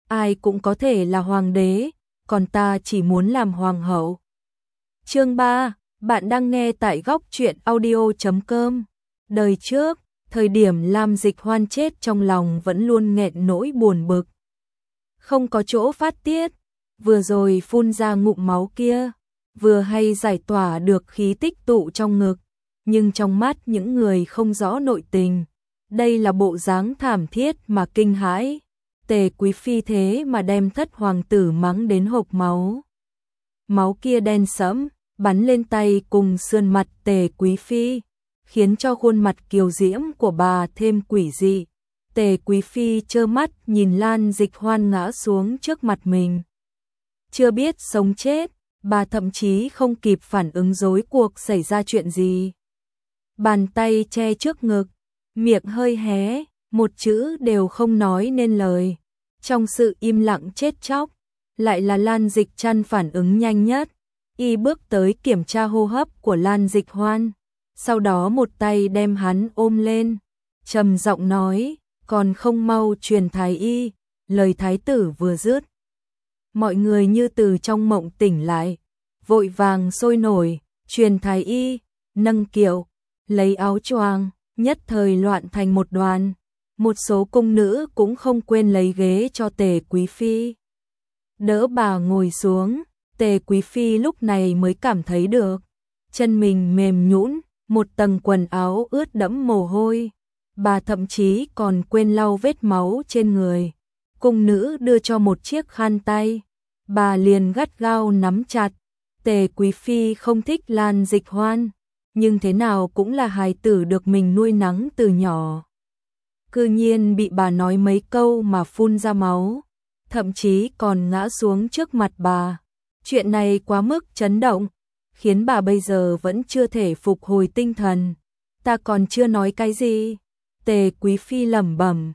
ai cũng có thể là hoàng đế, còn ta chỉ muốn làm hoàng hậu. Chương 3, bạn đang nghe tại góc truyện audio.com. Đời trước, thời điểm Lam Dịch Hoan chết trong lòng vẫn luôn nghẹn nỗi buồn bực. Không có chỗ phát tiết, vừa rồi phun ra ngụm máu kia, vừa hay giải tỏa được khí tích tụ trong ngực, nhưng trong mắt những người không rõ nội tình, đây là bộ dáng thảm thiết mà kinh hãi. Tề Quý Phi thế mà đem thất hoàng tử mắng đến hộc máu. Máu kia đen sẫm, bắn lên tay cùng sườn mặt Tề Quý Phi, khiến cho khuôn mặt kiều diễm của bà thêm quỷ dị. Tề Quý Phi trơ mắt nhìn Lan Dịch Hoan ngã xuống trước mặt mình. Chưa biết sống chết, bà thậm chí không kịp phản ứng rối cuộc xảy ra chuyện gì. Bàn tay che trước ngực, miệng hơi hé, một chữ đều không nói nên lời. Trong sự im lặng chết chóc, lại là Lan Dịch Trăn phản ứng nhanh nhất. Y bước tới kiểm tra hô hấp của Lan Dịch Hoan, sau đó một tay đem hắn ôm lên, trầm giọng nói, còn không mau truyền thái y. Lời thái tử vừa dứt, mọi người như từ trong mộng tỉnh lại, vội vàng sôi nổi, truyền thái y, nâng kiệu, lấy áo choàng, nhất thời loạn thành một đoàn. Một số cung nữ cũng không quên lấy ghế cho Tề Quý Phi. Đỡ bà ngồi xuống, Tề Quý Phi lúc này mới cảm thấy được. Chân mình mềm nhũn, một tầng quần áo ướt đẫm mồ hôi. Bà thậm chí còn quên lau vết máu trên người. Cung nữ đưa cho một chiếc khăn tay. Bà liền gắt gao nắm chặt. Tề Quý Phi không thích Lan Dịch Hoan, nhưng thế nào cũng là hài tử được mình nuôi nắng từ nhỏ. Cư nhiên bị bà nói mấy câu mà phun ra máu, thậm chí còn ngã xuống trước mặt bà. Chuyện này quá mức chấn động, khiến bà bây giờ vẫn chưa thể phục hồi tinh thần. Ta còn chưa nói cái gì? Tề Quý Phi lẩm bẩm.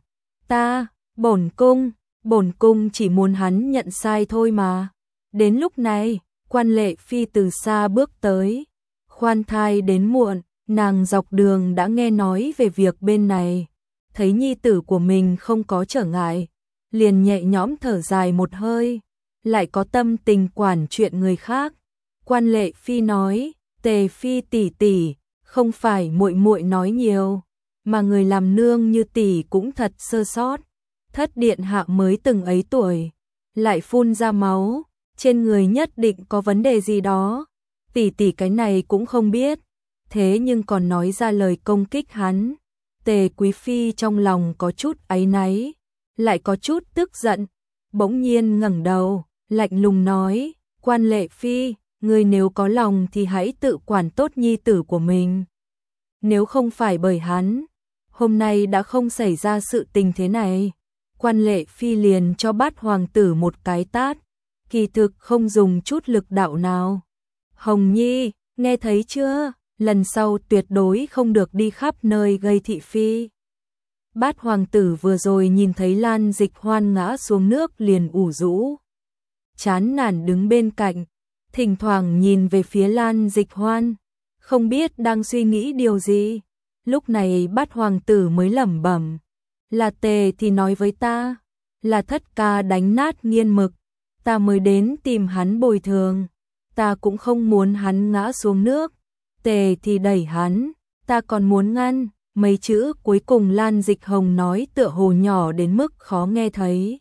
Bổn cung chỉ muốn hắn nhận sai thôi mà. Đến lúc này, Quan Lệ Phi từ xa bước tới. Khoan thai đến muộn, nàng dọc đường đã nghe nói về việc bên này. Thấy nhi tử của mình không có trở ngại, liền nhẹ nhõm thở dài một hơi, lại có tâm tình quản chuyện người khác. Quan Lệ Phi nói, Tề Phi tỷ tỷ, không phải muội muội nói nhiều, mà người làm nương như tỷ cũng thật sơ sót. Thất điện hạ mới từng ấy tuổi, lại phun ra máu, trên người nhất định có vấn đề gì đó. Tỷ tỷ cái này cũng không biết, thế nhưng còn nói ra lời công kích hắn. Tề Quý Phi trong lòng có chút áy náy, lại có chút tức giận, bỗng nhiên ngẩng đầu, lạnh lùng nói, Quan Lệ Phi, ngươi nếu có lòng thì hãy tự quản tốt nhi tử của mình. Nếu không phải bởi hắn, hôm nay đã không xảy ra sự tình thế này. Quan Lệ Phi liền cho Bát hoàng tử một cái tát, kỳ thực không dùng chút lực đạo nào. Hồng Nhi, nghe thấy chưa? Lần sau tuyệt đối không được đi khắp nơi gây thị phi. Bát hoàng tử vừa rồi nhìn thấy Lan Dịch Hoan ngã xuống nước liền ủ rũ, chán nản đứng bên cạnh, thỉnh thoảng nhìn về phía Lan Dịch Hoan, không biết đang suy nghĩ điều gì. Lúc này Bát hoàng tử mới lẩm bẩm, là Tề thì nói với ta, là Thất ca đánh nát Nghiên Mực, ta mới đến tìm hắn bồi thường, ta cũng không muốn hắn ngã xuống nước. Tề thì đẩy hắn, ta còn muốn ngăn. Mấy chữ cuối cùng Lan Dịch Hồng nói tựa hồ nhỏ đến mức khó nghe thấy.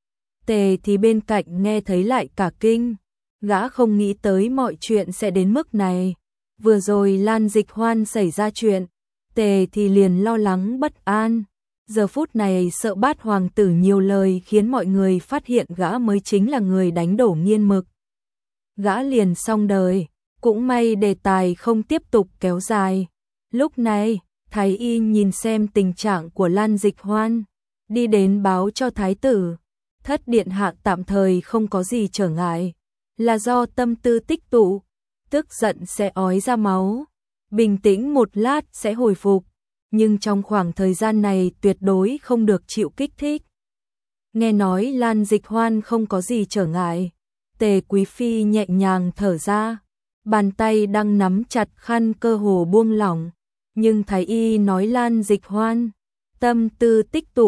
Tề thì bên cạnh nghe thấy lại cả kinh, gã không nghĩ tới mọi chuyện sẽ đến mức này. Vừa rồi Lan Dịch Hoan xảy ra chuyện, Tề thì liền lo lắng bất an. Giờ phút này sợ Bát hoàng tử nhiều lời khiến mọi người phát hiện gã mới chính là người đánh đổ Nghiên Mực. Gã liền xong đời. Cũng may đề tài không tiếp tục kéo dài. Lúc này, Thái y nhìn xem tình trạng của Lan Dịch Hoan, đi đến báo cho Thái tử. Thất điện hạ tạm thời không có gì trở ngại, là do tâm tư tích tụ, tức giận sẽ ói ra máu, bình tĩnh một lát sẽ hồi phục, nhưng trong khoảng thời gian này tuyệt đối không được chịu kích thích. Nghe nói Lan Dịch Hoan không có gì trở ngại, Tề Quý Phi nhẹ nhàng thở ra. Bàn tay đang nắm chặt khăn cơ hồ buông lỏng, nhưng Thái y nói Lan Dịch Hoan tâm tư tích tụ,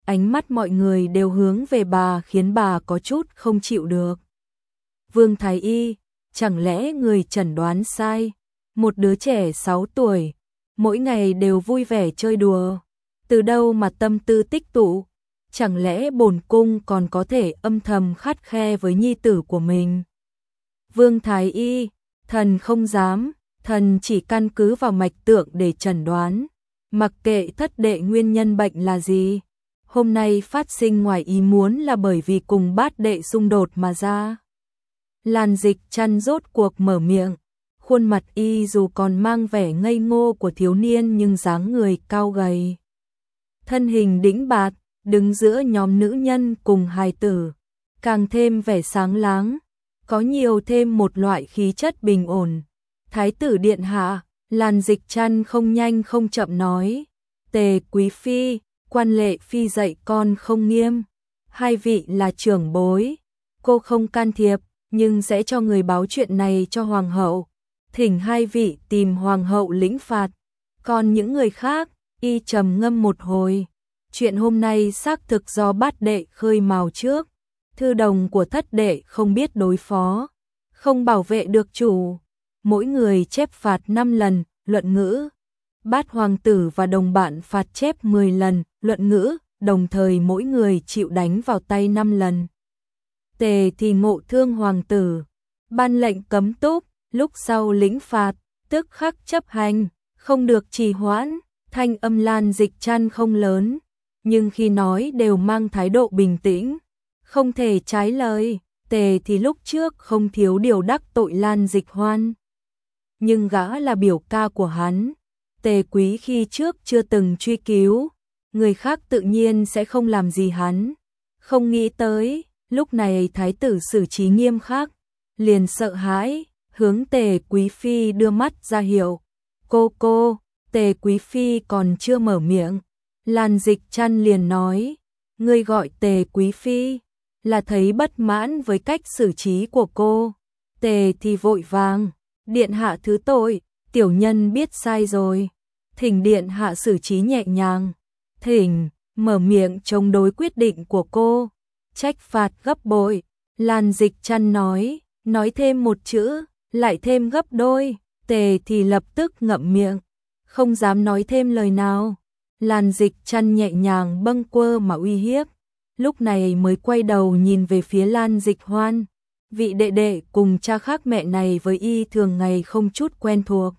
ánh mắt mọi người đều hướng về bà khiến bà có chút không chịu được. Vương Thái Y, chẳng lẽ người chẩn đoán sai? Một đứa trẻ 6 tuổi, mỗi ngày đều vui vẻ chơi đùa, từ đâu mà tâm tư tích tụ? Chẳng lẽ bổn cung còn có thể âm thầm khắt khe với nhi tử của mình? Vương Thái Y, thần không dám, thần chỉ căn cứ vào mạch tượng để chẩn đoán, mặc kệ thất đệ nguyên nhân bệnh là gì. Hôm nay phát sinh ngoài ý muốn là bởi vì cùng bát đệ xung đột mà ra. Lan Dịch Trăn rốt cuộc mở miệng, khuôn mặt y dù còn mang vẻ ngây ngô của thiếu niên nhưng dáng người cao gầy. Thân hình đĩnh bạt, đứng giữa nhóm nữ nhân cùng hài tử, càng thêm vẻ sáng láng, có nhiều thêm một loại khí chất bình ổn. Thái tử điện hạ, Lan Dịch Trăn không nhanh không chậm nói, Tề quý phi, quan lệ phi dạy con không nghiêm, hai vị là trưởng bối, cô không can thiệp, nhưng sẽ cho người báo chuyện này cho hoàng hậu, thỉnh hai vị tìm hoàng hậu lĩnh phạt. Còn những người khác, y trầm ngâm một hồi, chuyện hôm nay xác thực do bát đệ khơi mào trước, thư đồng của thất đệ không biết đối phó, không bảo vệ được chủ, mỗi người chép phạt 5 lần, luận ngữ. Bát hoàng tử và đồng bạn phạt chép 10 lần, luận ngữ, đồng thời mỗi người chịu đánh vào tay 5 lần. Tề thì ngộ thương hoàng tử, ban lệnh cấm túc, lúc sau lĩnh phạt, tức khắc chấp hành, không được trì hoãn. Thanh âm Lan Dịch Trăn không lớn, nhưng khi nói đều mang thái độ bình tĩnh, không thể trái lời. Tề thì lúc trước không thiếu điều đắc tội Lan Dịch Hoan, nhưng gã là biểu ca của hắn. Tề quý khi trước chưa từng truy cứu, người khác tự nhiên sẽ không làm gì hắn. Không nghĩ tới, lúc này thái tử xử trí nghiêm khắc, liền sợ hãi, hướng Tề quý phi đưa mắt ra hiệu. Cô, Tề quý phi còn chưa mở miệng, Lan Dịch Trăn liền nói, ngươi gọi Tề quý phi là thấy bất mãn với cách xử trí của cô. Tề thì vội vàng, điện hạ thứ tội, tiểu nhân biết sai rồi, thỉnh điện hạ xử trí nhẹ nhàng, thỉnh mở miệng chống đối quyết định của cô, trách phạt gấp bội. Lan Dịch Trăn nói thêm một chữ, lại thêm gấp đôi. Tề thì lập tức ngậm miệng, không dám nói thêm lời nào. Lan Dịch Trăn nhẹ nhàng bâng quơ mà uy hiếp, lúc này mới quay đầu nhìn về phía Lan Dịch Hoan. Vị đệ đệ cùng cha khác mẹ này với y thường ngày không chút quen thuộc,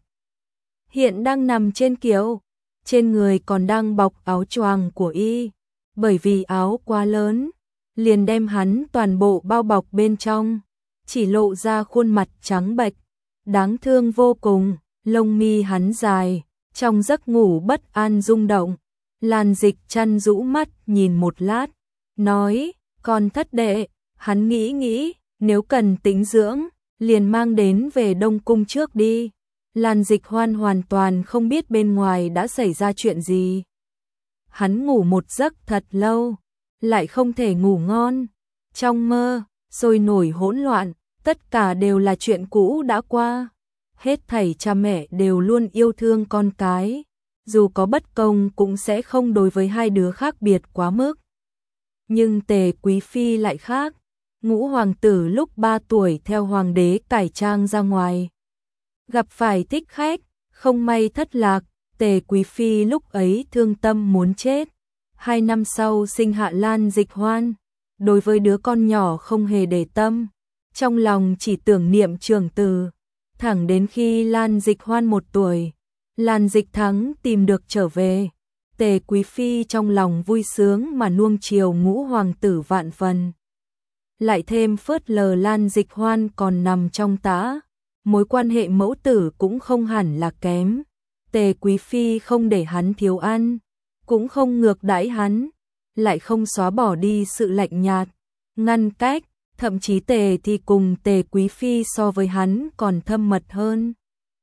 hiện đang nằm trên kiệu, trên người còn đang bọc áo choàng của y, bởi vì áo quá lớn, liền đem hắn toàn bộ bao bọc bên trong, chỉ lộ ra khuôn mặt trắng bệch, đáng thương vô cùng, lông mi hắn dài, trong giấc ngủ bất an rung động. Lan Dịch Trăn rũ mắt nhìn một lát, nói, con thất đệ, hắn nghĩ, nếu cần tĩnh dưỡng, liền mang đến về Đông Cung trước đi. Lan Dịch Hoan hoàn toàn không biết bên ngoài đã xảy ra chuyện gì. Hắn ngủ một giấc thật lâu, lại không thể ngủ ngon. Trong mơ, sôi nổi hỗn loạn, tất cả đều là chuyện cũ đã qua. Hết thảy cha mẹ đều luôn yêu thương con cái, dù có bất công cũng sẽ không đối với hai đứa khác biệt quá mức. Nhưng Tề quý phi lại khác, ngũ hoàng tử lúc 3 tuổi theo hoàng đế cải trang ra ngoài, gặp phải thích khách, không may thất lạc. Tề quý phi lúc ấy thương tâm muốn chết. 2 năm sau sinh hạ Lan Dịch Hoan, đối với đứa con nhỏ không hề để tâm, trong lòng chỉ tưởng niệm trưởng tử. Thẳng đến khi Lan Dịch Hoan 1 tuổi, Lan Dịch Thắng tìm được trở về, Tề quý phi trong lòng vui sướng mà nuông chiều ngũ hoàng tử vạn phần. Lại thêm phớt lờ Lan Dịch Hoan còn nằm trong tã, mối quan hệ mẫu tử cũng không hẳn là kém. Tề quý phi không để hắn thiếu ăn, cũng không ngược đãi hắn, lại không xóa bỏ đi sự lạnh nhạt, ngăn cách, thậm chí Tề thì cùng Tề quý phi so với hắn còn thâm mật hơn.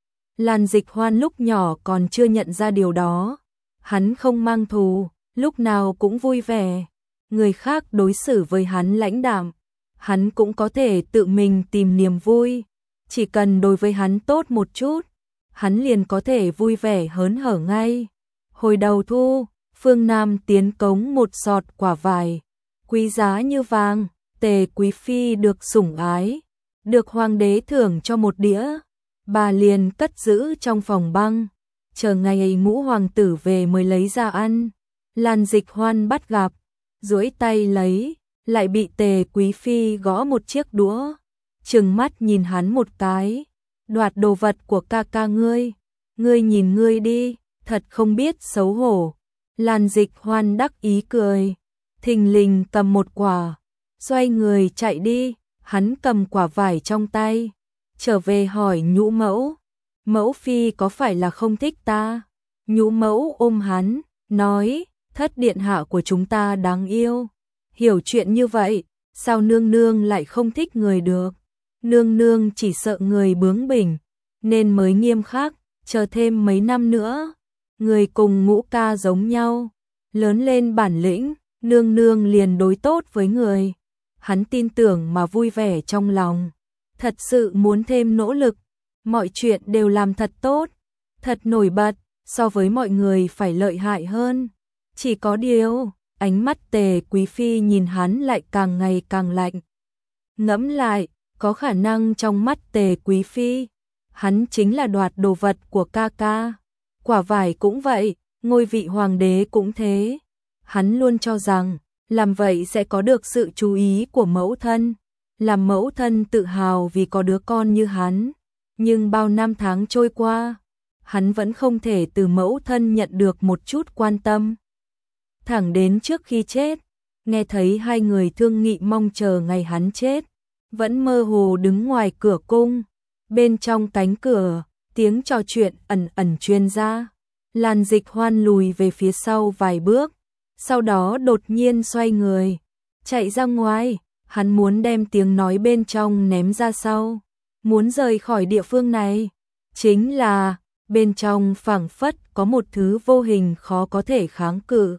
Lan Dịch Hoan lúc nhỏ còn chưa nhận ra điều đó, hắn không mang thù, lúc nào cũng vui vẻ. Người khác đối xử với hắn lãnh đạm, hắn cũng có thể tự mình tìm niềm vui, chỉ cần đối với hắn tốt một chút, hắn liền có thể vui vẻ hớn hở ngay. Hồi đầu thu, Phương Nam tiến cống một sọt quả vải, quý giá như vàng, Tề quý phi được sủng ái, được hoàng đế thưởng cho một đĩa, bà liền cất giữ trong phòng băng, chờ ngày ngũ hoàng tử về mới lấy ra ăn. Lan Dịch Hoan bắt gặp, duỗi tay lấy, lại bị Tề quý phi gõ một chiếc đũa, trừng mắt nhìn hắn một cái, đoạt đồ vật của ca ca ngươi nhìn ngươi đi, thật không biết xấu hổ. Lan Dịch Hoan đắc ý cười, thình lình cầm một quả, xoay người chạy đi, hắn cầm quả vải trong tay, trở về hỏi Nhũ mẫu, mẫu phi có phải là không thích ta? Nhũ mẫu ôm hắn, nói, thất điện hạ của chúng ta đáng yêu, hiểu chuyện như vậy, sao nương nương lại không thích người được? Nương nương chỉ sợ người bướng bỉnh, nên mới nghiêm khắc, chờ thêm mấy năm nữa, người cùng Ngũ ca giống nhau, lớn lên bản lĩnh, nương nương liền đối tốt với người. Hắn tin tưởng mà vui vẻ trong lòng, thật sự muốn thêm nỗ lực, mọi chuyện đều làm thật tốt, thật nổi bật, so với mọi người phải lợi hại hơn. Chỉ có điều, ánh mắt Tề quý phi nhìn hắn lại càng ngày càng lạnh. Ngẫm lại, có khả năng trong mắt Tề quý phi, hắn chính là đoạt đồ vật của ca ca. Quả vải cũng vậy, ngôi vị hoàng đế cũng thế. Hắn luôn cho rằng, làm vậy sẽ có được sự chú ý của mẫu thân, làm mẫu thân tự hào vì có đứa con như hắn. Nhưng bao năm tháng trôi qua, hắn vẫn không thể từ mẫu thân nhận được một chút quan tâm. Thẳng đến trước khi chết, nghe thấy hai người thương nghị mong chờ ngày hắn chết, vẫn mơ hồ đứng ngoài cửa cung. Bên trong cánh cửa, tiếng trò chuyện ẩn ẩn truyền ra. Lan Dịch Hoan lùi về phía sau vài bước, sau đó đột nhiên xoay người, chạy ra ngoài, hắn muốn đem tiếng nói bên trong ném ra sau, muốn rời khỏi địa phương này. Chính là, bên trong phảng phất có một thứ vô hình khó có thể kháng cự.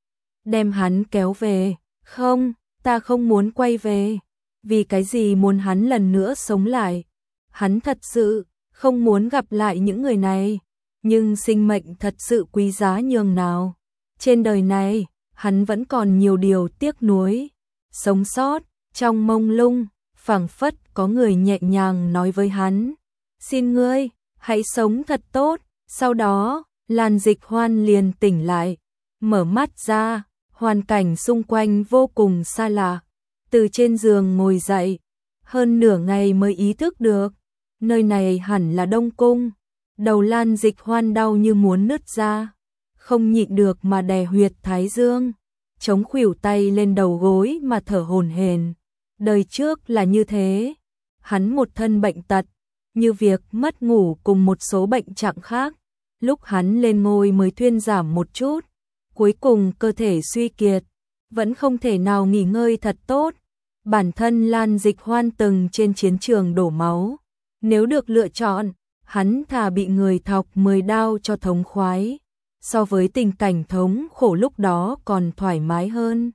Đem hắn kéo về, không, ta không muốn quay về. Vì cái gì muốn hắn lần nữa sống lại? Hắn thật sự không muốn gặp lại những người này, nhưng sinh mệnh thật sự quý giá nhường nào. Trên đời này, hắn vẫn còn nhiều điều tiếc nuối. Sống sót, trong mông lung, phảng phất có người nhẹ nhàng nói với hắn, xin ngươi, hãy sống thật tốt. Sau đó, Lan Dịch Hoan liền tỉnh lại, mở mắt ra, hoàn cảnh xung quanh vô cùng xa lạ. Từ trên giường ngồi dậy, hơn nửa ngày mới ý thức được, nơi này hẳn là Đông Cung. Đầu Lan Dịch Hoan đau như muốn nứt ra, không nhịn được mà đè huyệt thái dương, chống khuỷu tay lên đầu gối mà thở hổn hển. Đời trước là như thế, hắn một thân bệnh tật, như việc mất ngủ cùng một số bệnh trạng khác. Lúc hắn lên ngôi mới thuyên giảm một chút, cuối cùng cơ thể suy kiệt, vẫn không thể nào nghỉ ngơi thật tốt. Bản thân Lan Dịch Hoan từng trên chiến trường đổ máu, nếu được lựa chọn, hắn thà bị người thọc 10 đao cho thống khoái, so với tình cảnh thống khổ lúc đó còn thoải mái hơn.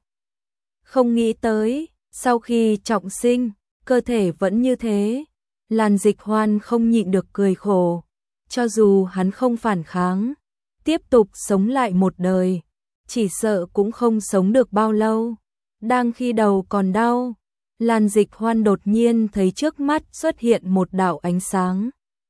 Không nghĩ tới, sau khi trọng sinh, cơ thể vẫn như thế. Lan Dịch Hoan không nhịn được cười khổ, cho dù hắn không phản kháng, tiếp tục sống lại một đời, chỉ sợ cũng không sống được bao lâu. Đang khi đầu còn đau, Lan Dịch Hoan đột nhiên thấy trước mắt xuất hiện một đạo ánh sáng.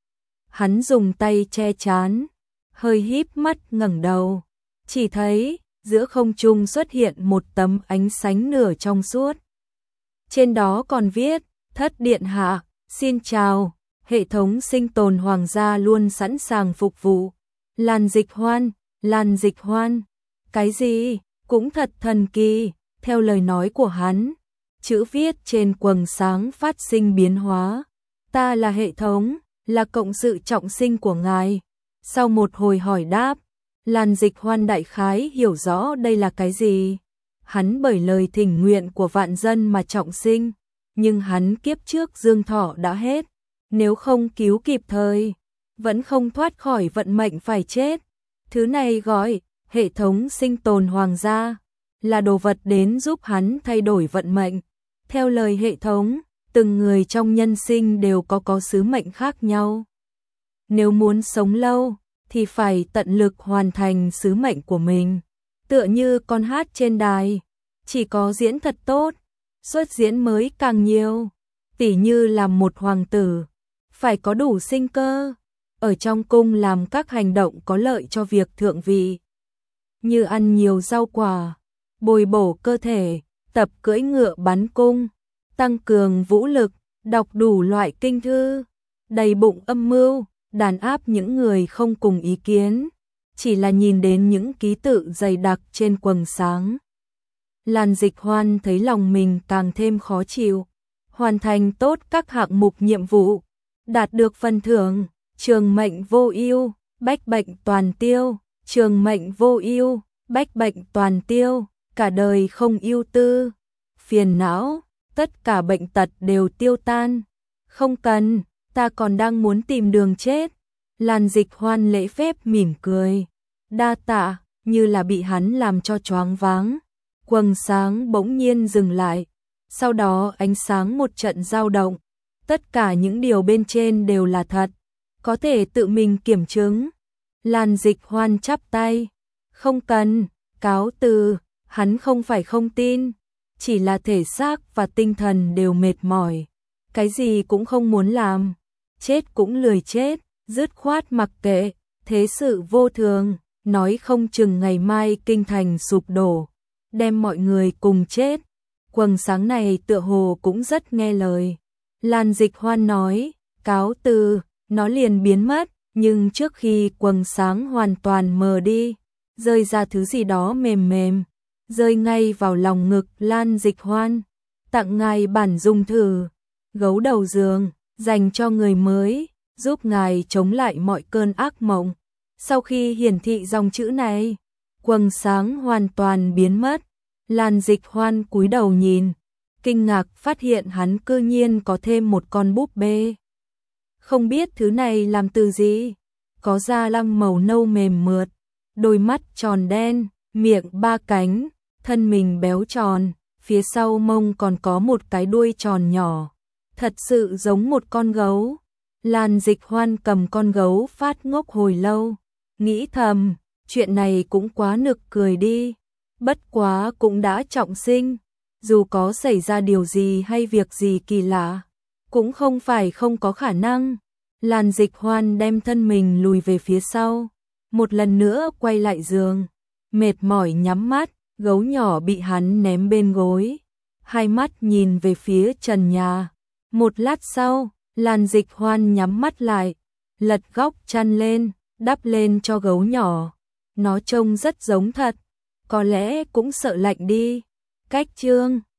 Hắn dùng tay che trán, hơi híp mắt ngẩng đầu, chỉ thấy giữa không trung xuất hiện một tấm ánh sáng nửa trong suốt. Trên đó còn viết, Thất Điện Hạ, xin chào, hệ thống sinh tồn hoàng gia luôn sẵn sàng phục vụ. Lan Dịch Hoan, Lan Dịch Hoan, cái gì, cũng thật thần kỳ. Theo lời nói của hắn, chữ viết trên quầng sáng phát sinh biến hóa. Ta là hệ thống, là cộng sự trọng sinh của ngài. Sau một hồi hỏi đáp, Lan Dịch Hoan đại khái hiểu rõ đây là cái gì. Hắn bởi lời thỉnh nguyện của vạn dân mà trọng sinh, nhưng hắn kiếp trước dương thọ đã hết, nếu không cứu kịp thời, vẫn không thoát khỏi vận mệnh phải chết. Thứ này gọi hệ thống sinh tồn hoàng gia, là đồ vật đến giúp hắn thay đổi vận mệnh. Theo lời hệ thống, từng người trong nhân sinh đều có sứ mệnh khác nhau. Nếu muốn sống lâu, thì phải tận lực hoàn thành sứ mệnh của mình. tựa như con hát trên đài, chỉ có diễn thật tốt, xuất diễn mới càng nhiều, tỉ như làm một hoàng tử, phải có đủ sinh cơ, ở trong cung làm các hành động có lợi cho việc thượng vị, như ăn nhiều rau quả, bồi bổ cơ thể, tập cưỡi ngựa bắn cung, tăng cường vũ lực, đọc đủ loại kinh thư, đầy bụng âm mưu, đàn áp những người không cùng ý kiến, chỉ là nhìn đến những ký tự dày đặc trên quầng sáng. Lan Dịch Hoan thấy lòng mình càng thêm khó chịu, hoàn thành tốt các hạng mục nhiệm vụ, đạt được phần thưởng, trường mệnh vô ưu, bách bệnh toàn tiêu, trường mệnh vô ưu, bách bệnh toàn tiêu, cả đời không ưu tư, phiền não, tất cả bệnh tật đều tiêu tan. Không cần, ta còn đang muốn tìm đường chết. Lan Dịch Hoan lễ phép mỉm cười, đa tạ, như là bị hắn làm cho choáng váng. Quầng sáng bỗng nhiên dừng lại, sau đó ánh sáng một trận dao động, tất cả những điều bên trên đều là thật, có thể tự mình kiểm chứng. Lan Dịch Hoan chắp tay, không cần, cáo từ, hắn không phải không tin, chỉ là thể xác và tinh thần đều mệt mỏi, cái gì cũng không muốn làm, chết cũng lười chết, dứt khoát mặc kệ, thế sự vô thường, nói không chừng ngày mai kinh thành sụp đổ, đem mọi người cùng chết. Quầng sáng này tựa hồ cũng rất nghe lời. Lan Dịch Hoan nói, cáo từ, nó liền biến mất, nhưng trước khi quầng sáng hoàn toàn mờ đi, rơi ra thứ gì đó mềm mềm, rơi ngay vào lòng ngực Lan Dịch Hoan. Tặng ngài bản dùng thử, gấu đầu giường, dành cho người mới, giúp ngài chống lại mọi cơn ác mộng. Sau khi hiển thị dòng chữ này, quầng sáng hoàn toàn biến mất. Lan Dịch Hoan cúi đầu nhìn, kinh ngạc phát hiện hắn cư nhiên có thêm một con búp bê. Không biết thứ này làm từ gì, có da lông màu nâu mềm mượt, đôi mắt tròn đen, miệng ba cánh, thân mình béo tròn, phía sau mông còn có một cái đuôi tròn nhỏ, thật sự giống một con gấu. Lan Dịch Hoan cầm con gấu phát ngốc hồi lâu, nghĩ thầm, chuyện này cũng quá nực cười đi, bất quá cũng đã trọng sinh, dù có xảy ra điều gì hay việc gì kỳ lạ, cũng không phải không có khả năng. Lan Dịch Hoan đem thân mình lùi về phía sau, một lần nữa quay lại giường, mệt mỏi nhắm mắt, gấu nhỏ bị hắn ném bên gối, hai mắt nhìn về phía trần nhà. Một lát sau, Lan Dịch Hoan nhắm mắt lại, lật góc chăn lên, đắp lên cho gấu nhỏ. Nó trông rất giống thật, có lẽ cũng sợ lạnh đi. Cách chương